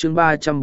chương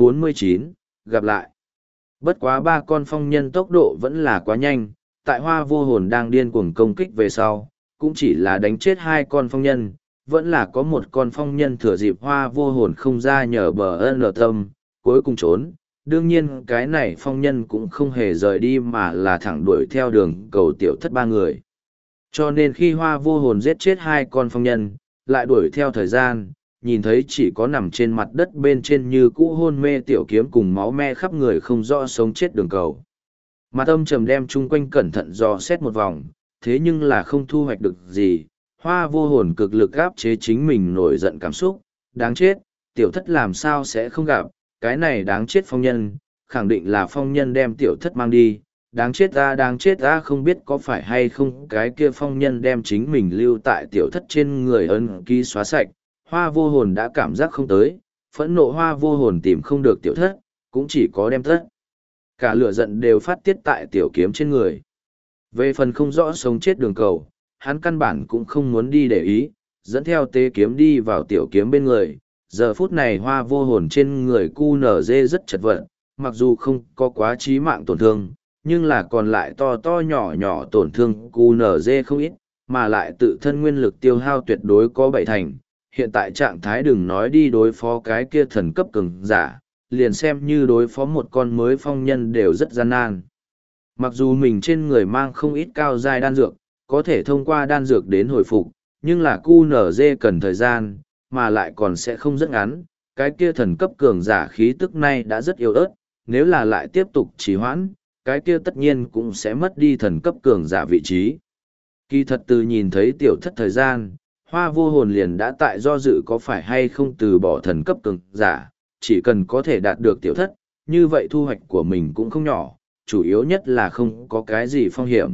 349, gặp lại. Bất quá ba con phong nhân tốc độ vẫn là quá nhanh, tại hoa vô hồn đang điên cuồng công kích về sau, cũng chỉ là đánh chết hai con phong nhân, vẫn là có một con phong nhân thừa dịp hoa vô hồn không ra nhờ bờ ân tâm, cuối cùng trốn. Đương nhiên cái này phong nhân cũng không hề rời đi mà là thẳng đuổi theo đường cầu tiểu thất ba người. Cho nên khi hoa vô hồn giết chết hai con phong nhân, lại đuổi theo thời gian, nhìn thấy chỉ có nằm trên mặt đất bên trên như cũ hôn mê tiểu kiếm cùng máu me khắp người không rõ sống chết đường cầu. Mặt âm trầm đem chung quanh cẩn thận dò xét một vòng, thế nhưng là không thu hoạch được gì. Hoa vô hồn cực lực áp chế chính mình nổi giận cảm xúc, đáng chết, tiểu thất làm sao sẽ không gặp, cái này đáng chết phong nhân, khẳng định là phong nhân đem tiểu thất mang đi, đáng chết ta không biết có phải hay không cái kia phong nhân đem chính mình lưu tại tiểu thất trên người ân ký xóa sạch. Hoa vô hồn đã cảm giác không tới, phẫn nộ hoa vô hồn tìm không được tiểu thất, cũng chỉ có đem tất. Cả lửa giận đều phát tiết tại tiểu kiếm trên người. Về phần không rõ sống chết đường cầu, hắn căn bản cũng không muốn đi để ý, dẫn theo tế kiếm đi vào tiểu kiếm bên người. Giờ phút này hoa vô hồn trên người QNZ rất chật vật, mặc dù không có quá chí mạng tổn thương, nhưng là còn lại to to nhỏ nhỏ tổn thương QNZ không ít, mà lại tự thân nguyên lực tiêu hao tuyệt đối có bảy thành. Hiện tại trạng thái đừng nói đi đối phó cái kia thần cấp cường giả, liền xem như đối phó một con mới phong nhân đều rất gian nan. Mặc dù mình trên người mang không ít cao giai đan dược, có thể thông qua đan dược đến hồi phục, nhưng là QNZ cần thời gian, mà lại còn sẽ không rất ngắn. Cái kia thần cấp cường giả khí tức này đã rất yếu ớt, nếu là lại tiếp tục trì hoãn, cái kia tất nhiên cũng sẽ mất đi thần cấp cường giả vị trí. Kỳ thật từ nhìn thấy tiểu thất thời gian, hoa vô hồn liền đã tại do dự có phải hay không từ bỏ thần cấp cường giả, chỉ cần có thể đạt được tiểu thất, như vậy thu hoạch của mình cũng không nhỏ, chủ yếu nhất là không có cái gì phong hiểm.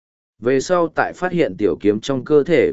Về sau tại phát hiện tiểu kiếm trong cơ thể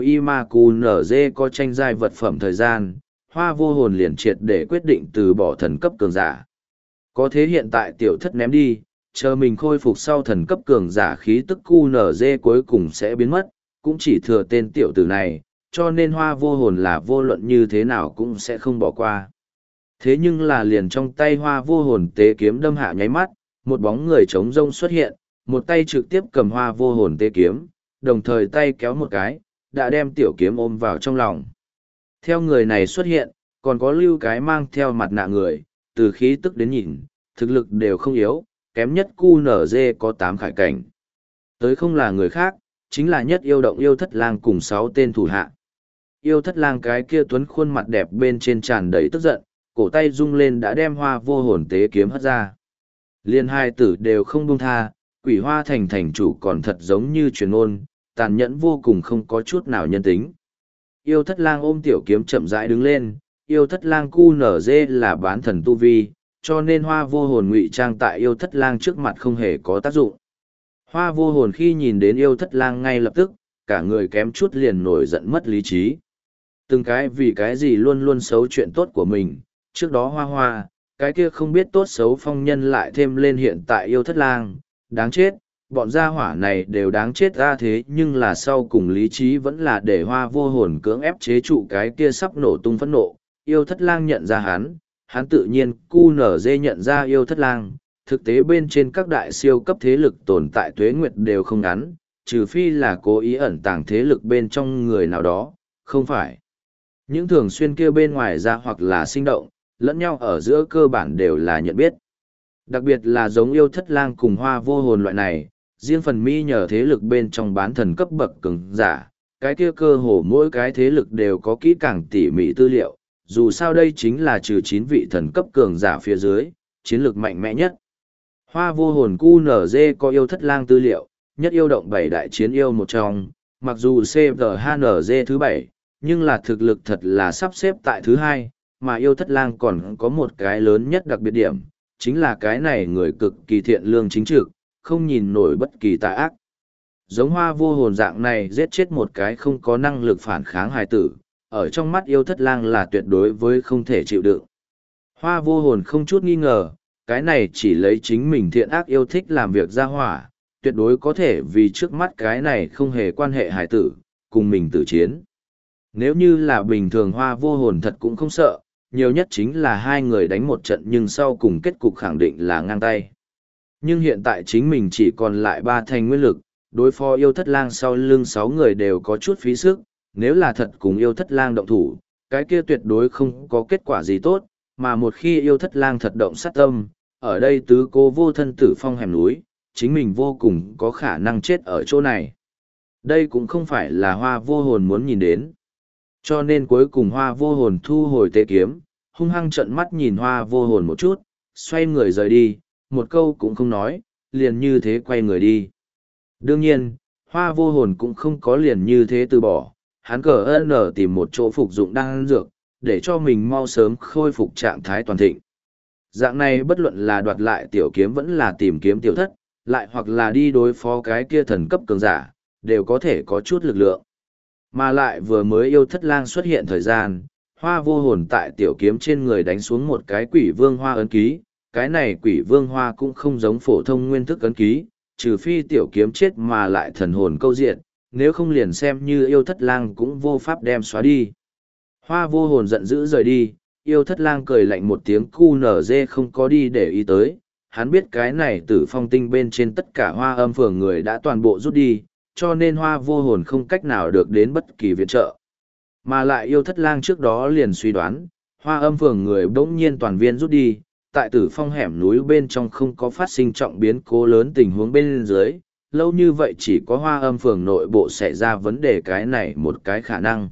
VIMAQNZ có tranh giai vật phẩm thời gian, hoa vô hồn liền triệt để quyết định từ bỏ thần cấp cường giả. Có thế hiện tại tiểu thất ném đi, chờ mình khôi phục sau thần cấp cường giả khí tức QNZ cuối cùng sẽ biến mất, cũng chỉ thừa tên tiểu tử này, cho nên hoa vô hồn là vô luận như thế nào cũng sẽ không bỏ qua. Thế nhưng là liền trong tay hoa vô hồn tế kiếm đâm hạ nháy mắt, một bóng người trống rông xuất hiện, một tay trực tiếp cầm hoa vô hồn tế kiếm, đồng thời tay kéo một cái, đã đem tiểu kiếm ôm vào trong lòng. Theo người này xuất hiện, còn có lưu cái mang theo mặt nạ người, từ khí tức đến nhìn, thực lực đều không yếu, kém nhất QNZ có 8 khải cảnh. Tới không là người khác, chính là nhất yêu động yêu thất lang cùng 6 tên thủ hạ. Yêu thất lang cái kia tuấn khuôn mặt đẹp bên trên tràn đầy tức giận, cổ tay rung lên đã đem hoa vô hồn tế kiếm hất ra. Liên hai tử đều không buông tha, quỷ hoa thành thành chủ còn thật giống như truyền ngôn, tàn nhẫn vô cùng không có chút nào nhân tính. Yêu thất lang ôm tiểu kiếm chậm rãi đứng lên, yêu thất lang QNZ là bán thần tu vi, cho nên hoa vô hồn ngụy trang tại yêu thất lang trước mặt không hề có tác dụng. Hoa vô hồn khi nhìn đến yêu thất lang ngay lập tức, cả người kém chút liền nổi giận mất lý trí. Từng cái vì cái gì luôn luôn xấu chuyện tốt của mình, trước đó hoa, cái kia không biết tốt xấu phong nhân lại thêm lên hiện tại yêu thất lang, đáng chết, bọn gia hỏa này đều đáng chết ra thế nhưng là sau cùng lý trí vẫn là để hoa vô hồn cưỡng ép chế trụ cái kia sắp nổ tung phẫn nộ. Yêu thất lang nhận ra hắn tự nhiên QNZ nhận ra yêu thất lang, thực tế bên trên các đại siêu cấp thế lực tồn tại tuế nguyệt đều không ngắn, trừ phi là cố ý ẩn tàng thế lực bên trong người nào đó, không phải. Những thường xuyên kia bên ngoài ra hoặc là sinh động, lẫn nhau ở giữa cơ bản đều là nhận biết. Đặc biệt là giống yêu thất lang cùng hoa vô hồn loại này, riêng phần mi nhờ thế lực bên trong bán thần cấp bậc cường giả, cái kia cơ hồ mỗi cái thế lực đều có kỹ càng tỉ mỉ tư liệu, dù sao đây chính là trừ 9 vị thần cấp cường giả phía dưới, chiến lược mạnh mẽ nhất. Hoa vô hồn QNZ có yêu thất lang tư liệu, nhất yêu động 7 đại chiến yêu một trong, mặc dù CVHNZ thứ 7, nhưng là thực lực thật là sắp xếp tại thứ 2, mà yêu thất lang còn có một cái lớn nhất đặc biệt điểm, chính là cái này người cực kỳ thiện lương chính trực, không nhìn nổi bất kỳ tà ác. Giống hoa vô hồn dạng này giết chết một cái không có năng lực phản kháng hài tử, ở trong mắt yêu thất lang là tuyệt đối với không thể chịu đựng. Hoa vô hồn không chút nghi ngờ, cái này chỉ lấy chính mình thiện ác yêu thích làm việc ra hỏa, tuyệt đối có thể vì trước mắt cái này không hề quan hệ hài tử, cùng mình tử chiến. Nếu như là bình thường hoa vô hồn thật cũng không sợ, nhiều nhất chính là hai người đánh một trận nhưng sau cùng kết cục khẳng định là ngang tay. Nhưng hiện tại chính mình chỉ còn lại 3 thành nguyên lực, đối phó yêu thất lang sau lưng 6 người đều có chút phí sức, nếu là thật cùng yêu thất lang động thủ, cái kia tuyệt đối không có kết quả gì tốt, mà một khi yêu thất lang thật động sát tâm, ở đây tứ cô vô thân tử phong hẻm núi, chính mình vô cùng có khả năng chết ở chỗ này. Đây cũng không phải là Hoa Vô Hồn muốn nhìn đến. Cho nên cuối cùng Hoa Vô Hồn thu hồi tế kiếm, hung hăng trợn mắt nhìn Hoa Vô Hồn một chút, xoay người rời đi, một câu cũng không nói, liền như thế quay người đi. Đương nhiên, Hoa Vô Hồn cũng không có liền như thế từ bỏ, hắn cờ ơn tìm một chỗ phục dụng đan dược, để cho mình mau sớm khôi phục trạng thái toàn thịnh. Dạng này bất luận là đoạt lại tiểu kiếm vẫn là tìm kiếm tiểu thất, lại hoặc là đi đối phó cái kia thần cấp cường giả, đều có thể có chút lực lượng. Mà lại vừa mới yêu thất lang xuất hiện thời gian, Hoa Vô Hồn tại tiểu kiếm trên người đánh xuống một cái quỷ vương hoa ấn ký, cái này quỷ vương hoa cũng không giống phổ thông nguyên thức ấn ký, trừ phi tiểu kiếm chết mà lại thần hồn câu diện, nếu không liền xem như yêu thất lang cũng vô pháp đem xóa đi. Hoa Vô Hồn giận dữ rời đi, yêu thất lang cười lạnh một tiếng cu nở dê không có đi để ý tới, hắn biết cái này Tử Phong Tinh bên trên tất cả Hoa Âm phường người đã toàn bộ rút đi, cho nên Hoa Vô Hồn không cách nào được đến bất kỳ viện trợ. Mà lại yêu thất lang trước đó liền suy đoán, Hoa Âm phường người bỗng nhiên toàn viên rút đi, tại Tử Phong hẻm núi bên trong không có phát sinh trọng biến cố lớn tình huống bên dưới, lâu như vậy chỉ có Hoa Âm phường nội bộ xảy ra vấn đề cái này một cái khả năng.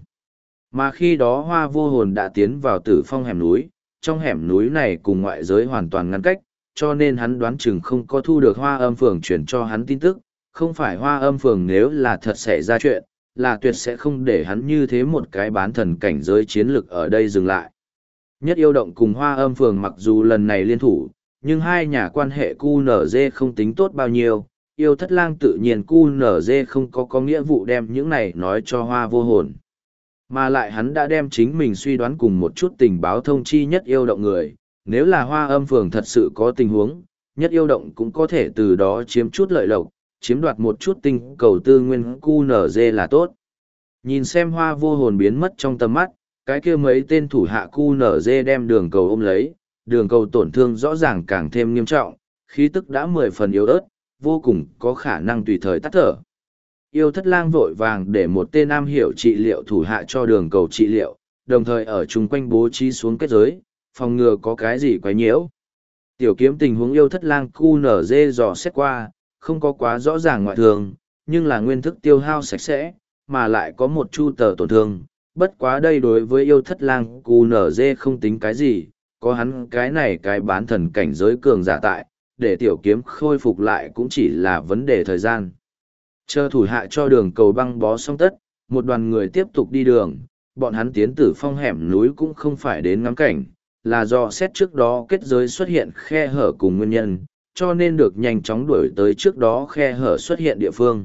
Mà khi đó Hoa Vô Hồn đã tiến vào Tử Phong hẻm núi, trong hẻm núi này cùng ngoại giới hoàn toàn ngăn cách, cho nên hắn đoán chừng không có thu được Hoa Âm phường chuyển cho hắn tin tức, không phải Hoa Âm phường nếu là thật xảy ra chuyện, là tuyệt sẽ không để hắn như thế một cái bán thần cảnh giới chiến lực ở đây dừng lại. Nhất Yêu Động cùng Hoa Âm phường mặc dù lần này liên thủ, nhưng hai nhà quan hệ QNZ không tính tốt bao nhiêu, yêu thất lang tự nhiên QNZ không có nghĩa vụ đem những này nói cho Hoa Vô Hồn. Mà lại hắn đã đem chính mình suy đoán cùng một chút tình báo thông chi Nhất Yêu Động người, nếu là Hoa Âm phường thật sự có tình huống, Nhất Yêu Động cũng có thể từ đó chiếm chút lợi lộc, chiếm đoạt một chút tinh cầu tư nguyên QNZ là tốt. Nhìn xem Hoa Vô Hồn biến mất trong tầm mắt, cái kia mấy tên thủ hạ QNZ đem đường cầu ôm lấy, đường cầu tổn thương rõ ràng càng thêm nghiêm trọng, khí tức đã 10 phần yếu ớt, vô cùng có khả năng tùy thời tắt thở. Yêu thất lang vội vàng để một tên am hiểu trị liệu thủ hạ cho đường cầu trị liệu, đồng thời ở chung quanh bố trí xuống kết giới, phòng ngừa có cái gì quấy nhiễu. Tiểu kiếm tình huống yêu thất lang QNZ dò xét qua, không có quá rõ ràng ngoại thường, nhưng là nguyên thức tiêu hao sạch sẽ, mà lại có một chu tờ tổn thương. Bất quá đây đối với yêu thất lang QNZ không tính cái gì, có hắn cái này cái bán thần cảnh giới cường giả tại, để tiểu kiếm khôi phục lại cũng chỉ là vấn đề thời gian. Chờ thủ hạ cho đường cầu băng bó xong tất, một đoàn người tiếp tục đi đường, bọn hắn tiến Tử Phong hẻm núi cũng không phải đến ngắm cảnh, là do xét trước đó kết giới xuất hiện khe hở cùng nguyên nhân, cho nên được nhanh chóng đuổi tới trước đó khe hở xuất hiện địa phương.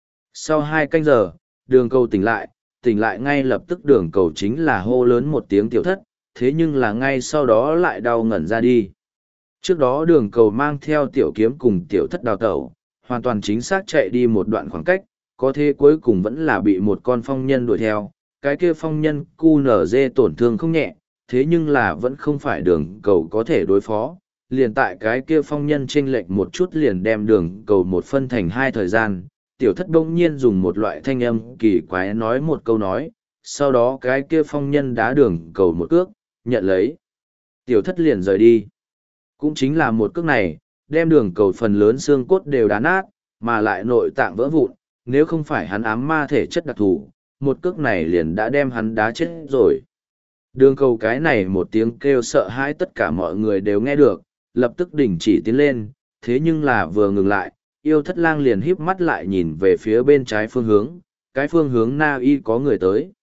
Sau 2 canh giờ, đường cầu tỉnh lại ngay lập tức đường cầu chính là hô lớn một tiếng tiểu thất, thế nhưng là ngay sau đó lại đau ngẩn ra đi. Trước đó đường cầu mang theo tiểu kiếm cùng tiểu thất đào tẩu, hoàn toàn chính xác chạy đi một đoạn khoảng cách, có thế cuối cùng vẫn là bị một con phong nhân đuổi theo, cái kia phong nhân QNZ tổn thương không nhẹ, thế nhưng là vẫn không phải đường cầu có thể đối phó, liền tại cái kia phong nhân chênh lệch một chút liền đem đường cầu một phân thành 2 thời gian, tiểu thất bỗng nhiên dùng một loại thanh âm kỳ quái nói một câu nói, sau đó cái kia phong nhân đá đường cầu một cước, nhận lấy. Tiểu thất liền rời đi. Cũng chính là một cước này, đem đường cầu phần lớn xương cốt đều đá nát, mà lại nội tạng vỡ vụn, nếu không phải hắn ám ma thể chất đặc thù, một cước này liền đã đem hắn đá chết rồi. Đường cầu cái này một tiếng kêu sợ hãi tất cả mọi người đều nghe được, lập tức đình chỉ tiến lên, thế nhưng là vừa ngừng lại, yêu thất lang liền híp mắt lại nhìn về phía bên trái phương hướng, cái phương hướng Na Y có người tới.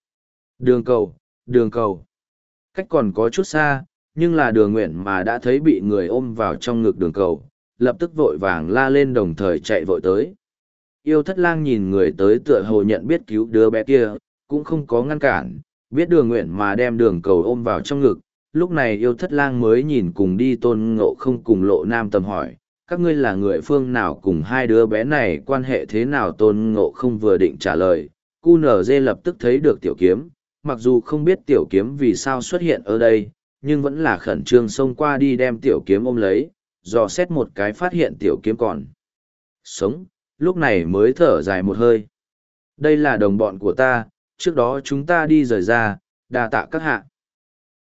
Đường cầu. Cách còn có chút xa, nhưng là đường nguyện mà đã thấy bị người ôm vào trong ngực đường cầu, lập tức vội vàng la lên đồng thời chạy vội tới. Yêu thất lang nhìn người tới tựa hồ nhận biết cứu đứa bé kia, cũng không có ngăn cản, biết đường nguyện mà đem đường cầu ôm vào trong ngực. Lúc này yêu thất lang mới nhìn cùng đi Tôn Ngộ Không cùng Lộ Nam Tầm hỏi, các ngươi là người phương nào cùng hai đứa bé này quan hệ thế nào? Tôn Ngộ Không vừa định trả lời, QNZ lập tức thấy được tiểu kiếm, mặc dù không biết tiểu kiếm vì sao xuất hiện ở đây, nhưng vẫn là khẩn trương xông qua đi đem tiểu kiếm ôm lấy, dò xét một cái phát hiện tiểu kiếm còn sống, lúc này mới thở dài một hơi. Đây là đồng bọn của ta, trước đó chúng ta đi rời ra, đa tạ các hạ.